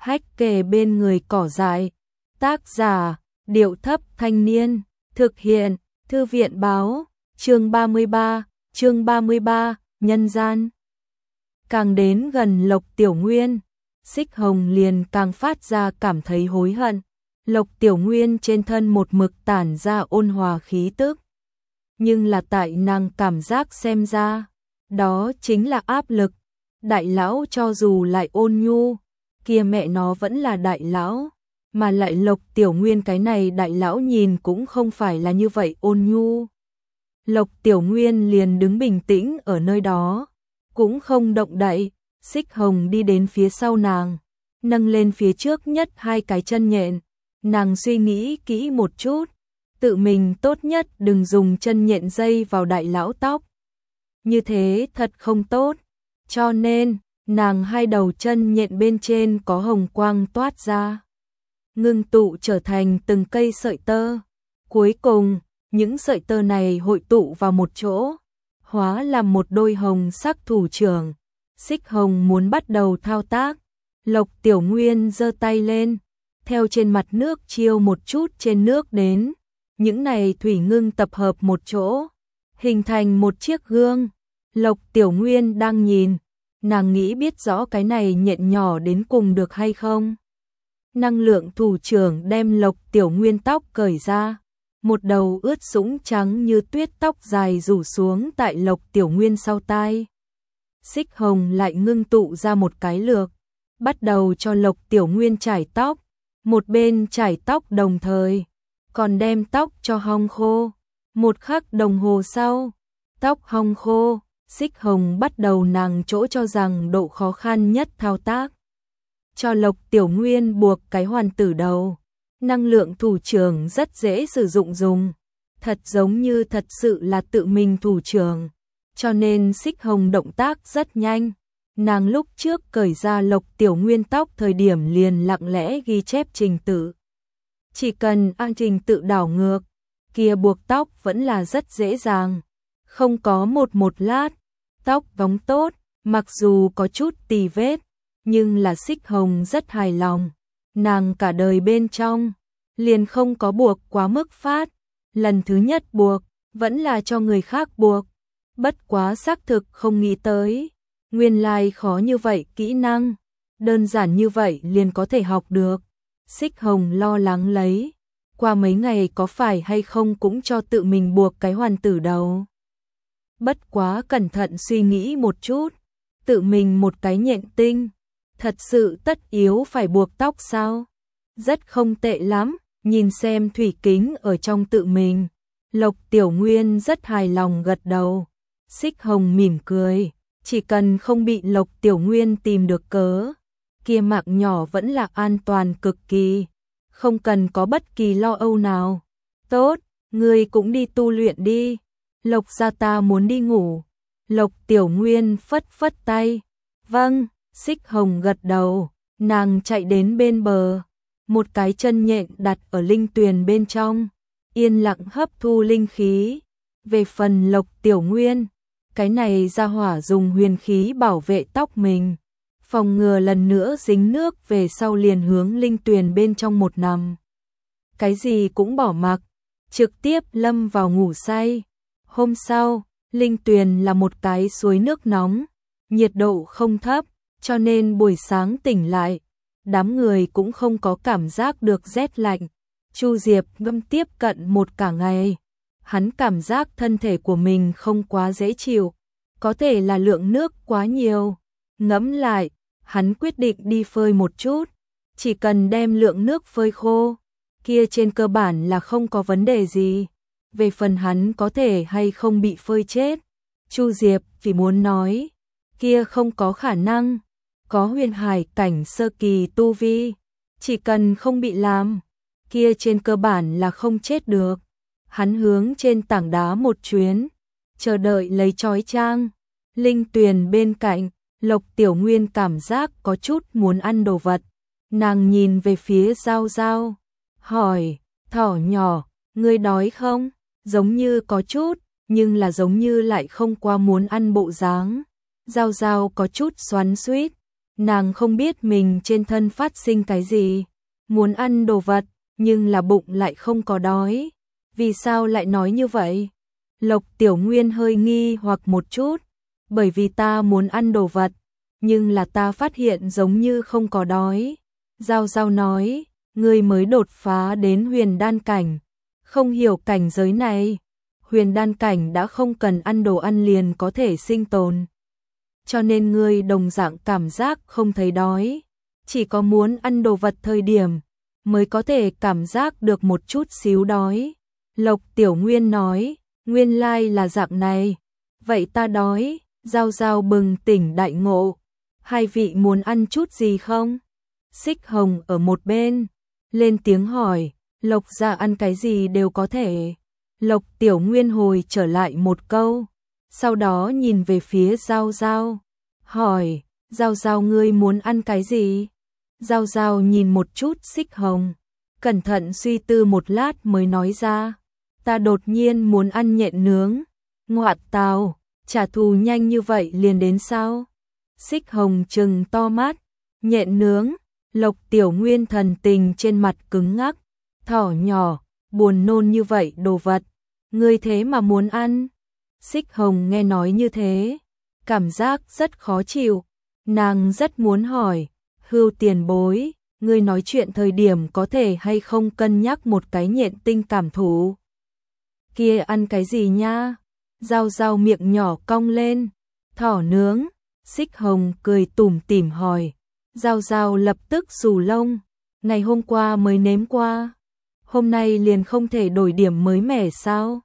hách kề bên người cỏ dại. Tác giả, Điệu Thấp Thanh Niên. Thực hiện, Thư viện Báo. Chương 33, Nhân gian. Càng đến gần Lộc Tiểu Nguyên, Xích Hồng liền càng phát ra cảm thấy hối hận. Lộc Tiểu Nguyên trên thân một mực tản ra ôn hòa khí tức. Nhưng là tại nàng cảm giác xem ra, đó chính là áp lực. Đại lão cho dù lại ôn nhu, kia mẹ nó vẫn là đại lão. Mà lại Lộc Tiểu Nguyên cái này đại lão nhìn cũng không phải là như vậy ôn nhu. Lộc Tiểu Nguyên liền đứng bình tĩnh ở nơi đó, cũng không động đậy. Xích Hồng đi đến phía sau nàng, nâng lên phía trước nhất hai cái chân nhện. Nàng suy nghĩ kỹ một chút, tự mình tốt nhất đừng dùng chân nhện dây vào đại lão tóc. Như thế thật không tốt, cho nên nàng hai đầu chân nhện bên trên có hồng quang toát ra, ngưng tụ trở thành từng cây sợi tơ. Cuối cùng, những sợi tơ này hội tụ vào một chỗ, hóa làm một đôi hồng sắc thủ trưởng. Xích Hồng muốn bắt đầu thao tác, Lộc Tiểu Nguyên giơ tay lên, theo trên mặt nước chiêu một chút trên nước đến. Những này thủy ngưng tập hợp một chỗ, hình thành một chiếc gương. Lộc Tiểu Nguyên đang nhìn, nàng nghĩ biết rõ cái này nhện nhỏ đến cùng được hay không. Năng lượng thủ trưởng đem Lộc Tiểu Nguyên tóc cởi ra, một đầu ướt sũng trắng như tuyết tóc dài rủ xuống tại Lộc Tiểu Nguyên sau tai. Xích Hồng lại ngưng tụ ra một cái lược, bắt đầu cho Lộc Tiểu Nguyên chải tóc, một bên chải tóc đồng thời còn đem tóc cho hong khô. Một khắc đồng hồ sau, tóc hong khô, Xích Hồng bắt đầu nàng chỗ cho rằng độ khó khăn nhất thao tác. Cho Lộc Tiểu Nguyên buộc cái hoàn tử đầu. Năng lượng thủ trưởng rất dễ sử dụng dùng, thật giống như thật sự là tự mình thủ trưởng, cho nên Xích Hồng động tác rất nhanh. Nàng lúc trước cởi ra Lộc Tiểu Nguyên tóc thời điểm liền lặng lẽ ghi chép trình tự. Chỉ cần按trình tự đảo ngược, kia buộc tóc vẫn là rất dễ dàng. Không có một lát, tóc bóng tốt, mặc dù có chút tì vết, nhưng là Xích Hồng rất hài lòng. Nàng cả đời bên trong, liền không có buộc quá mức phát. Lần thứ nhất buộc, vẫn là cho người khác buộc. Bất quá xác thực không nghĩ tới. Nguyên lai khó như vậy kỹ năng, đơn giản như vậy liền có thể học được. Xích Hồng lo lắng lấy, qua mấy ngày có phải hay không cũng cho tự mình buộc cái hoàn tử đầu. Bất quá cẩn thận suy nghĩ một chút, tự mình một cái nhện tinh, thật sự tất yếu phải buộc tóc sao? Rất không tệ lắm, nhìn xem thủy kính ở trong tự mình. Lộc Tiểu Nguyên rất hài lòng gật đầu. Xích Hồng mỉm cười, chỉ cần không bị Lộc Tiểu Nguyên tìm được cớ, kia mạng nhỏ vẫn là an toàn cực kỳ, không cần có bất kỳ lo âu nào. Tốt, ngươi cũng đi tu luyện đi. Lộc gia ta muốn đi ngủ. Lộc Tiểu Nguyên phất phất tay. Vâng, Xích Hồng gật đầu, nàng chạy đến bên bờ, một cái chân nhện đặt ở linh tuyền bên trong, yên lặng hấp thu linh khí. Về phần Lộc Tiểu Nguyên, cái này ra hỏa dùng huyền khí bảo vệ tóc mình, phòng ngừa lần nữa dính nước về sau liền hướng linh tuyền bên trong một nằm. Cái gì cũng bỏ mặc, trực tiếp lâm vào ngủ say. Hôm sau, linh tuyền là một cái suối nước nóng, nhiệt độ không thấp, cho nên buổi sáng tỉnh lại, đám người cũng không có cảm giác được rét lạnh. Chu Diệp ngâm tiếp cận một cả ngày, hắn cảm giác thân thể của mình không quá dễ chịu, có thể là lượng nước quá nhiều. Ngẫm lại, hắn quyết định đi phơi một chút, chỉ cần đem lượng nước phơi khô, kia trên cơ bản là không có vấn đề gì. Về phần hắn có thể hay không bị phơi chết, Chu Diệp chỉ muốn nói, kia không có khả năng, có huyền hải cảnh sơ kỳ tu vi, chỉ cần không bị làm, kia trên cơ bản là không chết được. Hắn hướng trên tảng đá một chuyến, chờ đợi lấy chói chang. Linh tuyền bên cạnh, Lộc Tiểu Nguyên cảm giác có chút muốn ăn đồ vật. Nàng nhìn về phía Giao Giao, hỏi, thỏ nhỏ, ngươi đói không? Giống như có chút, nhưng là giống như lại không quá muốn ăn bộ dáng. Giao Giao có chút xoắn xuýt, Nàng không biết mình trên thân phát sinh cái gì, muốn ăn đồ vật, nhưng là bụng lại không có đói. Vì sao lại nói như vậy? Lộc Tiểu Nguyên hơi nghi hoặc một chút, bởi vì ta muốn ăn đồ vật, nhưng là ta phát hiện giống như không có đói. Giao Giao nói, ngươi mới đột phá đến huyền đan cảnh, không hiểu cảnh giới này. Huyền đan cảnh đã không cần ăn đồ ăn liền có thể sinh tồn. Cho nên ngươi đồng dạng cảm giác không thấy đói, chỉ có muốn ăn đồ vật thời điểm mới có thể cảm giác được một chút xíu đói. Lộc Tiểu Nguyên nói, nguyên lai là dạng này, vậy ta đói. Giao Giao bừng tỉnh đại ngộ, hai vị muốn ăn chút gì không? Xích Hồng ở một bên lên tiếng hỏi, Lộc gia ăn cái gì đều có thể. Lộc Tiểu Nguyên hồi trở lại một câu, sau đó nhìn về phía Giao Giao, hỏi, Giao Giao ngươi muốn ăn cái gì? Giao Giao nhìn một chút Xích Hồng, cẩn thận suy tư một lát mới nói ra, ta đột nhiên muốn ăn nhện nướng. Ngoại tào, trả thù nhanh như vậy liền đến sao? Xích Hồng trừng to mắt, nhện nướng. Lộc Tiểu Nguyên thần tình trên mặt cứng ngắc, thỏ nhỏ, buồn nôn như vậy đồ vật, ngươi thế mà muốn ăn. Xích Hồng nghe nói như thế, cảm giác rất khó chịu, nàng rất muốn hỏi, Hưu tiền bối, ngươi nói chuyện thời điểm có thể hay không cân nhắc một cái nhện tinh cảm thụ. Kia ăn cái gì nha? Giao Giao miệng nhỏ cong lên, thỏ nướng. Xích Hồng cười tủm tỉm hỏi. Giao Giao lập tức xù lông, ngày hôm qua mới nếm qua, hôm nay liền không thể đổi điểm mới mẻ sao?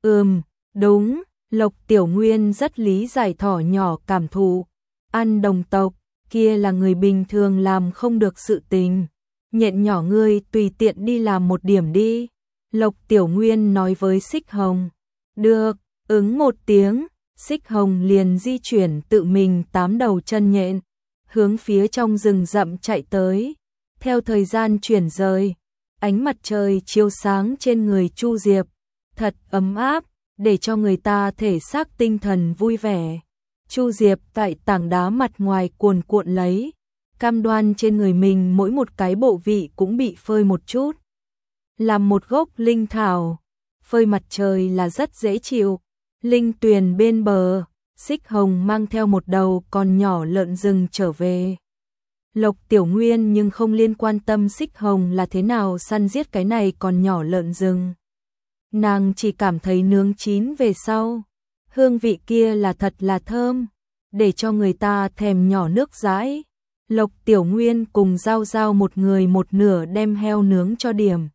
Đúng, Lộc Tiểu Nguyên rất lý giải thỏ nhỏ cảm thụ, ăn đồng tộc, kia là người bình thường làm không được sự tình. Nhện nhỏ ngươi tùy tiện đi làm một điểm đi. Lộc Tiểu Nguyên nói với Xích Hồng. Được, ứng một tiếng, Xích Hồng liền di chuyển tự mình 8 đầu chân nhện, hướng phía trong rừng rậm chạy tới. Theo thời gian chuyển rời, ánh mặt trời chiếu sáng trên người Chu Diệp, thật ấm áp, để cho người ta thể xác tinh thần vui vẻ. Chu Diệp tại tảng đá mặt ngoài cuồn cuộn lấy, cam đoan trên người mình mỗi một cái bộ vị cũng bị phơi một chút. Làm một gốc linh thảo, phơi mặt trời là rất dễ chịu. Linh tuyền bên bờ, Xích Hồng mang theo một đầu con nhỏ lợn rừng trở về. Lộc Tiểu Nguyên nhưng không liên quan tâm Xích Hồng là thế nào săn giết cái này còn nhỏ lợn rừng. Nàng chỉ cảm thấy nướng chín về sau, hương vị kia là thật là thơm, để cho người ta thèm nhỏ nước dãi. Lộc Tiểu Nguyên cùng Giao Giao một người một nửa đem heo nướng cho điểm.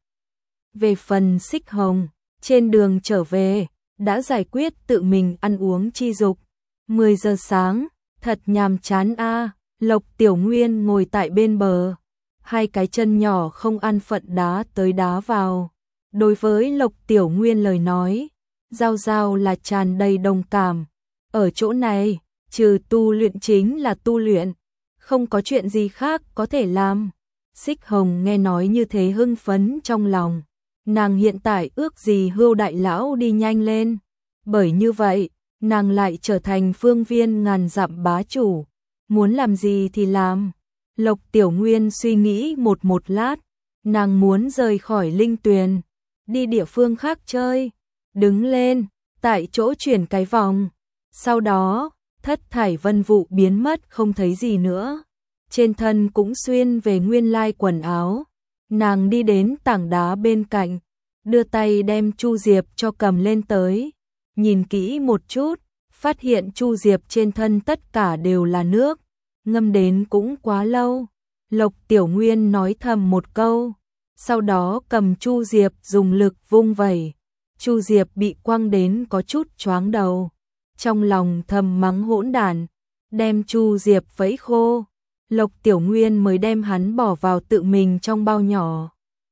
Về phần Xích Hồng, trên đường trở về, đã giải quyết tự mình ăn uống chi dục. 10 giờ sáng, thật nhàm chán a. Lộc Tiểu Nguyên ngồi tại bên bờ, hai cái chân nhỏ không an phận đá tới đá vào. Đối với Lộc Tiểu Nguyên lời nói, Giao Giao là tràn đầy đồng cảm. Ở chỗ này, trừ tu luyện chính là tu luyện, không có chuyện gì khác có thể làm. Xích Hồng nghe nói như thế hưng phấn trong lòng. Nàng hiện tại ước gì Hưu đại lão đi nhanh lên, bởi như vậy, nàng lại trở thành phương viên ngàn dặm bá chủ, muốn làm gì thì làm. Lộc Tiểu Nguyên suy nghĩ một lát, nàng muốn rời khỏi linh tuyền, đi địa phương khác chơi, đứng lên, tại chỗ chuyển cái vòng, sau đó, thất thải vân vụ biến mất không thấy gì nữa, trên thân cũng xuyên về nguyên lai quần áo. Nàng đi đến tảng đá bên cạnh, đưa tay đem Chu Diệp cho cầm lên tới, nhìn kỹ một chút, phát hiện Chu Diệp trên thân tất cả đều là nước, ngâm đến cũng quá lâu. Lộc Tiểu Nguyên nói thầm một câu, sau đó cầm Chu Diệp dùng lực vung vẩy. Chu Diệp bị quăng đến có chút choáng đầu, trong lòng thầm mắng hỗn đản, đem Chu Diệp vẫy khô. Lộc Tiểu Nguyên mới đem hắn bỏ vào tự mình trong bao nhỏ,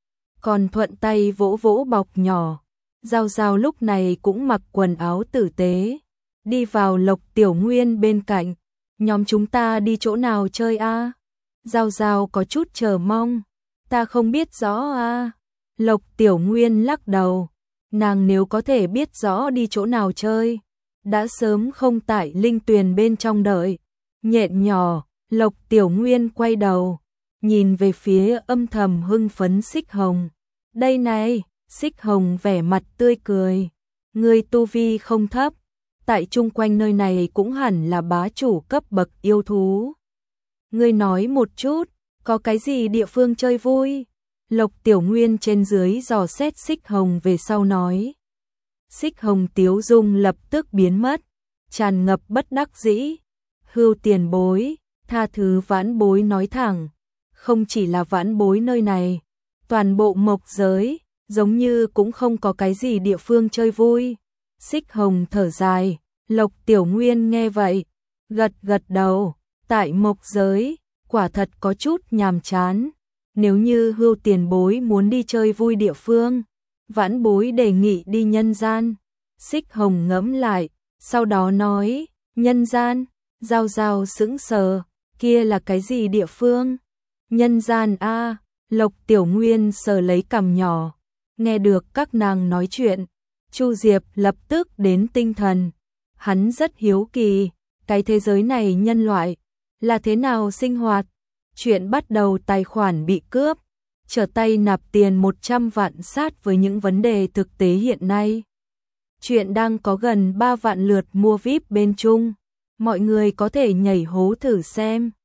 còn thuận tay vỗ vỗ bọc nhỏ. Giao Giao lúc này cũng mặc quần áo tử tế, đi vào Lộc Tiểu Nguyên bên cạnh. Nhóm chúng ta đi chỗ nào chơi a? Giao Giao có chút chờ mong. Ta không biết rõ a. Lộc Tiểu Nguyên lắc đầu. Nàng nếu có thể biết rõ đi chỗ nào chơi, đã sớm không tại linh tuyền bên trong đợi. Nhện nhỏ, Lộc Tiểu Nguyên quay đầu, nhìn về phía âm thầm hưng phấn Xích Hồng. Đây này, Xích Hồng vẻ mặt tươi cười. Ngươi tu vi không thấp, tại chung quanh nơi này cũng hẳn là bá chủ cấp bậc yêu thú. Ngươi nói một chút, có cái gì địa phương chơi vui? Lộc Tiểu Nguyên trên dưới dò xét Xích Hồng về sau nói. Xích Hồng tiếu dung lập tức biến mất, tràn ngập bất đắc dĩ. Hưu tiền bối, tha thứ vãn bối nói thẳng, không chỉ là vãn bối nơi này, toàn bộ Mộc giới, giống như cũng không có cái gì địa phương chơi vui. Xích Hồng thở dài, Lộc Tiểu Nguyên nghe vậy, gật gật đầu, tại Mộc giới, quả thật có chút nhàm chán. Nếu như Hưu tiền bối muốn đi chơi vui địa phương, vãn bối đề nghị đi nhân gian. Xích Hồng ngẫm lại, sau đó nói, nhân gian, Giao Giao sững sờ, kia là cái gì địa phương? Nhân gian a. Lộc Tiểu Nguyên sờ lấy cằm nhỏ, nghe được các nàng nói chuyện, Chu Diệp lập tức đến tinh thần. Hắn rất hiếu kỳ, cái thế giới này nhân loại là thế nào sinh hoạt? Chuyện bắt đầu tài khoản bị cướp, trở tay nạp tiền 100 vạn sát với những vấn đề thực tế hiện nay. Chuyện đang có gần 3 vạn lượt mua VIP bên Trung, mọi người có thể nhảy hố thử xem.